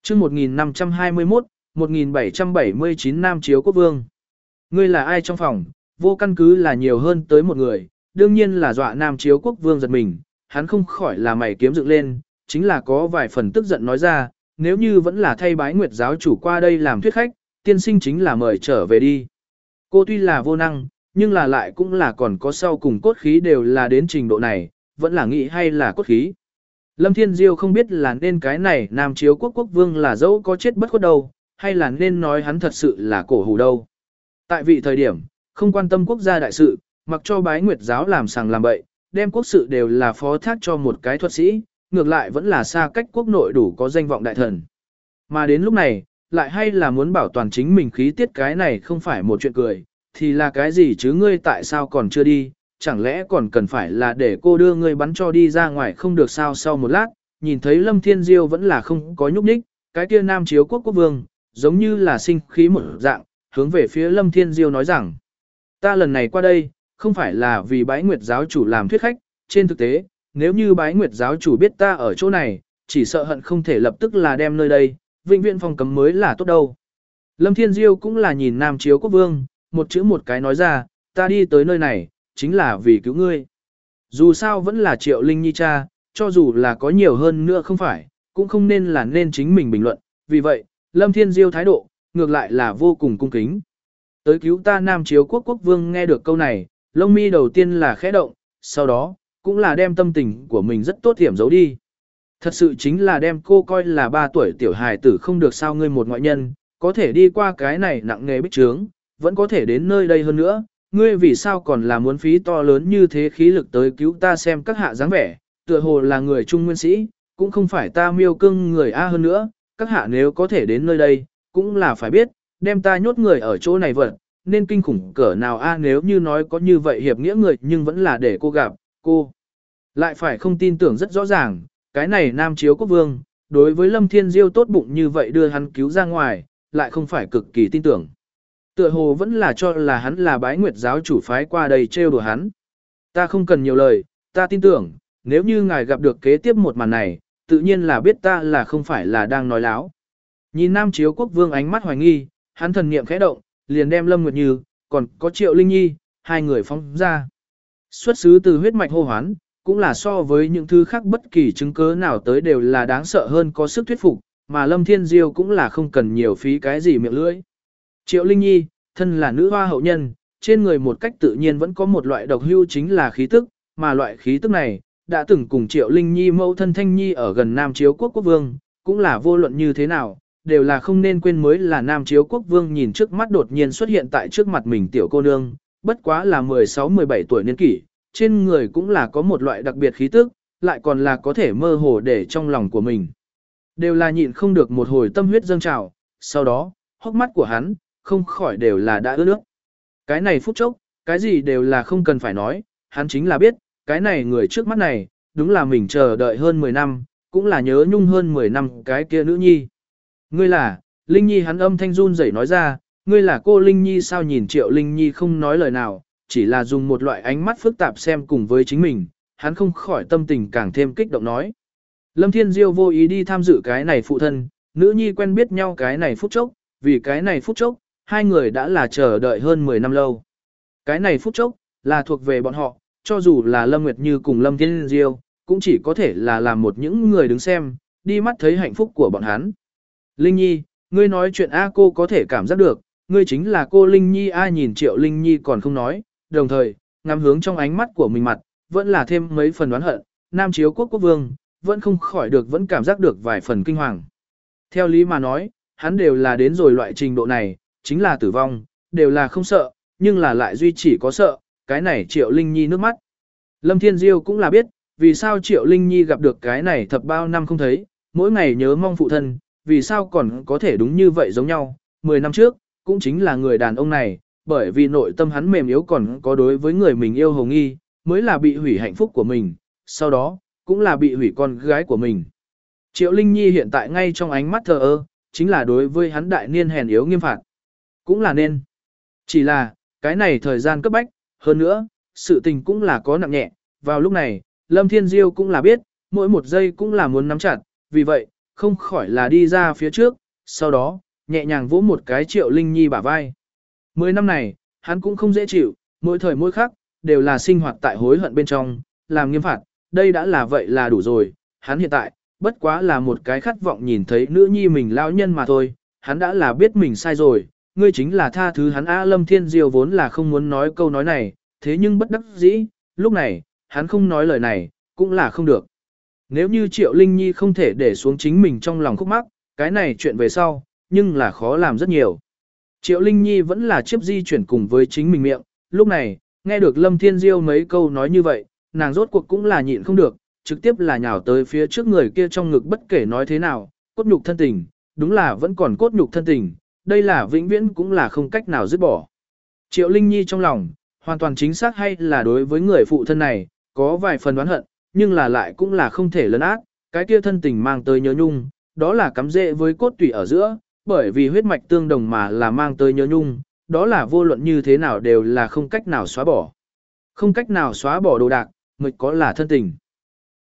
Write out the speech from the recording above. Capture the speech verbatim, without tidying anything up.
chương một nghìn năm trăm hai mươi mốt, một nghìn bảy trăm bảy mươi chín Nam Chiếu Quốc Vương. Ngươi là ai trong phòng, vô căn cứ là nhiều hơn tới một người, đương nhiên là dọa Nam Chiếu Quốc Vương giật mình, hắn không khỏi là mày kiếm dựng lên, chính là có vài phần tức giận nói ra, nếu như vẫn là thay bái nguyệt giáo chủ qua đây làm thuyết khách, tiên sinh chính là mời trở về đi. Cô tuy là vô năng, nhưng là lại cũng là còn có sau cùng cốt khí đều là đến trình độ này, vẫn là nghĩ hay là cốt khí. Lâm Thiên Diêu không biết là nên cái này Nam Chiếu Quốc Quốc Vương là dẫu có chết bất khuất đâu, hay là nên nói hắn thật sự là cổ hủ đâu. Tại vị thời điểm, không quan tâm quốc gia đại sự, mặc cho bái nguyệt giáo làm sàng làm bậy, đem quốc sự đều là phó thác cho một cái thuật sĩ, ngược lại vẫn là xa cách quốc nội đủ có danh vọng đại thần. Mà đến lúc này, lại hay là muốn bảo toàn chính mình khí tiết, cái này không phải một chuyện cười, thì là cái gì chứ, ngươi tại sao còn chưa đi, chẳng lẽ còn cần phải là để cô đưa ngươi bắn cho đi ra ngoài không được sao. Sau một lát, nhìn thấy Lâm Thiên Diêu vẫn là không có nhúc nhích, cái kia Nam Chiếu Quốc Quốc Vương, giống như là sinh khí một dạng, hướng về phía Lâm Thiên Diêu nói rằng, ta lần này qua đây, không phải là vì bái nguyệt giáo chủ làm thuyết khách, trên thực tế, nếu như bái nguyệt giáo chủ biết ta ở chỗ này, chỉ sợ hận không thể lập tức là đem nơi đây, vĩnh viễn phong cấm mới là tốt đâu. Lâm Thiên Diêu cũng là nhìn Nam Chiếu Quốc Vương, một chữ một cái nói ra, ta đi tới nơi này, chính là vì cứu ngươi. Dù sao vẫn là Triệu Linh Nhi cha, cho dù là có nhiều hơn nữa không phải, cũng không nên là nên chính mình bình luận, vì vậy, Lâm Thiên Diêu thái độ, ngược lại là vô cùng cung kính. Tới cứu ta Nam Chiếu Quốc Quốc Vương nghe được câu này, lông mi đầu tiên là khẽ động, sau đó, cũng là đem tâm tình của mình rất tốt hiểm giấu đi. Thật sự chính là đem cô coi là ba tuổi tiểu hài tử không được sao, ngươi một ngoại nhân, có thể đi qua cái này nặng nghề bích trướng, vẫn có thể đến nơi đây hơn nữa, ngươi vì sao còn là muốn phí to lớn như thế khí lực tới cứu ta, xem các hạ dáng vẻ, tựa hồ là người trung nguyên sĩ, cũng không phải ta miêu cưng người A hơn nữa, các hạ nếu có thể đến nơi đây, cũng là phải biết, đem ta nhốt người ở chỗ này vật, nên kinh khủng cỡ nào A. Nếu như nói có như vậy hiệp nghĩa người nhưng vẫn là để cô gặp, cô lại phải không tin tưởng rất rõ ràng, cái này Nam Chiếu Quốc Vương, đối với Lâm Thiên Diêu tốt bụng như vậy đưa hắn cứu ra ngoài, lại không phải cực kỳ tin tưởng. Tựa hồ vẫn là cho là hắn là bái nguyệt giáo chủ phái qua đây trêu đùa hắn. Ta không cần nhiều lời, ta tin tưởng, nếu như ngài gặp được kế tiếp một màn này, tự nhiên là biết ta là không phải là đang nói láo. Nhìn Nam Chiếu Quốc Vương ánh mắt hoài nghi, hắn thần niệm khẽ động, liền đem Lâm Nguyệt Như, còn có Triệu Linh Nhi, hai người phóng ra. Xuất xứ từ huyết mạch hô hoán, cũng là so với những thứ khác bất kỳ chứng cứ nào tới đều là đáng sợ hơn, có sức thuyết phục, mà Lâm Thiên Diêu cũng là không cần nhiều phí cái gì miệng lưỡi. Triệu Linh Nhi, thân là nữ hoa hậu nhân, trên người một cách tự nhiên vẫn có một loại độc hưu, chính là khí tức, mà loại khí tức này, đã từng cùng Triệu Linh Nhi mẫu thân Thanh Nhi ở gần Nam Chiếu Quốc Quốc Vương, cũng là vô luận như thế nào, đều là không nên quên. Mới là Nam Chiếu Quốc Vương nhìn trước mắt đột nhiên xuất hiện tại trước mặt mình tiểu cô nương, bất quá là mười sáu mười bảy tuổi niên kỷ, trên người cũng là có một loại đặc biệt khí tức, lại còn là có thể mơ hồ để trong lòng của mình. Đều là nhịn không được một hồi tâm huyết dâng trào, sau đó, hốc mắt của hắn, không khỏi đều là đã ướt nước. Cái này phút chốc, cái gì đều là không cần phải nói, hắn chính là biết, cái này người trước mắt này, đúng là mình chờ đợi hơn mười năm, cũng là nhớ nhung hơn mười năm cái kia nữ nhi. Ngươi là, Linh Nhi, hắn âm thanh run rẩy nói ra, ngươi là cô Linh Nhi sao? Nhìn Triệu Linh Nhi không nói lời nào, chỉ là dùng một loại ánh mắt phức tạp xem cùng với chính mình, hắn không khỏi tâm tình càng thêm kích động nói. Lâm Thiên Diêu vô ý đi tham dự cái này phụ thân, nữ nhi quen biết nhau cái này phút chốc, vì cái này phút chốc, hai người đã là chờ đợi hơn mười năm lâu. Cái này phút chốc, là thuộc về bọn họ, cho dù là Lâm Nguyệt Như cùng Lâm Thiên Diêu, cũng chỉ có thể là làm một những người đứng xem, đi mắt thấy hạnh phúc của bọn hắn. Linh Nhi, ngươi nói chuyện A, cô có thể cảm giác được, ngươi chính là cô Linh Nhi A. Nhìn Triệu Linh Nhi còn không nói, đồng thời, ngắm hướng trong ánh mắt của mình mặt, vẫn là thêm mấy phần oán hận, Nam Chiếu Quốc Quốc Vương, vẫn không khỏi được vẫn cảm giác được vài phần kinh hoàng. Theo lý mà nói, hắn đều là đến rồi loại trình độ này, chính là tử vong, đều là không sợ, nhưng là lại duy chỉ có sợ, cái này Triệu Linh Nhi nước mắt. Lâm Thiên Diêu cũng là biết, vì sao Triệu Linh Nhi gặp được cái này thập bao năm không thấy, mỗi ngày nhớ mong phụ thân, vì sao còn có thể đúng như vậy giống nhau. Mười năm trước, cũng chính là người đàn ông này, bởi vì nội tâm hắn mềm yếu còn có đối với người mình yêu hồng nghi, mới là bị hủy hạnh phúc của mình, sau đó, cũng là bị hủy con gái của mình. Triệu Linh Nhi hiện tại ngay trong ánh mắt thờ ơ, chính là đối với hắn đại niên hèn yếu nghiêm phạt. Cũng là nên. Chỉ là, cái này thời gian cấp bách, hơn nữa, sự tình cũng là có nặng nhẹ. Vào lúc này, Lâm Thiên Diêu cũng là biết, mỗi một giây cũng là muốn nắm chặt, vì vậy, không khỏi là đi ra phía trước, sau đó, nhẹ nhàng vỗ một cái Triệu Linh Nhi bả vai. Mười năm này, hắn cũng không dễ chịu, mỗi thời mỗi khắc, đều là sinh hoạt tại hối hận bên trong, làm nghiêm phạt, đây đã là vậy là đủ rồi, hắn hiện tại, bất quá là một cái khát vọng nhìn thấy nữ nhi mình lão nhân mà thôi, hắn đã là biết mình sai rồi, ngươi chính là tha thứ hắn. A Lâm Thiên Diêu vốn là không muốn nói câu nói này, thế nhưng bất đắc dĩ, lúc này, hắn không nói lời này, cũng là không được. Nếu như Triệu Linh Nhi không thể để xuống chính mình trong lòng khúc mắc, cái này chuyện về sau, nhưng là khó làm rất nhiều. Triệu Linh Nhi vẫn là chiếc di chuyển cùng với chính mình miệng, lúc này, nghe được Lâm Thiên Diêu mấy câu nói như vậy, nàng rốt cuộc cũng là nhịn không được, trực tiếp là nhào tới phía trước người kia trong ngực, bất kể nói thế nào, cốt nhục thân tình, đúng là vẫn còn cốt nhục thân tình, đây là vĩnh viễn cũng là không cách nào dứt bỏ. Triệu Linh Nhi trong lòng, hoàn toàn chính xác hay là đối với người phụ thân này, có vài phần đoán hận, nhưng là lại cũng là không thể lấn át, cái kia thân tình mang tới nhớ nhung, đó là cắm rễ với cốt tủy ở giữa, bởi vì huyết mạch tương đồng mà là mang tới nhớ nhung, đó là vô luận như thế nào đều là không cách nào xóa bỏ. Không cách nào xóa bỏ đồ đạc, mới có là thân tình.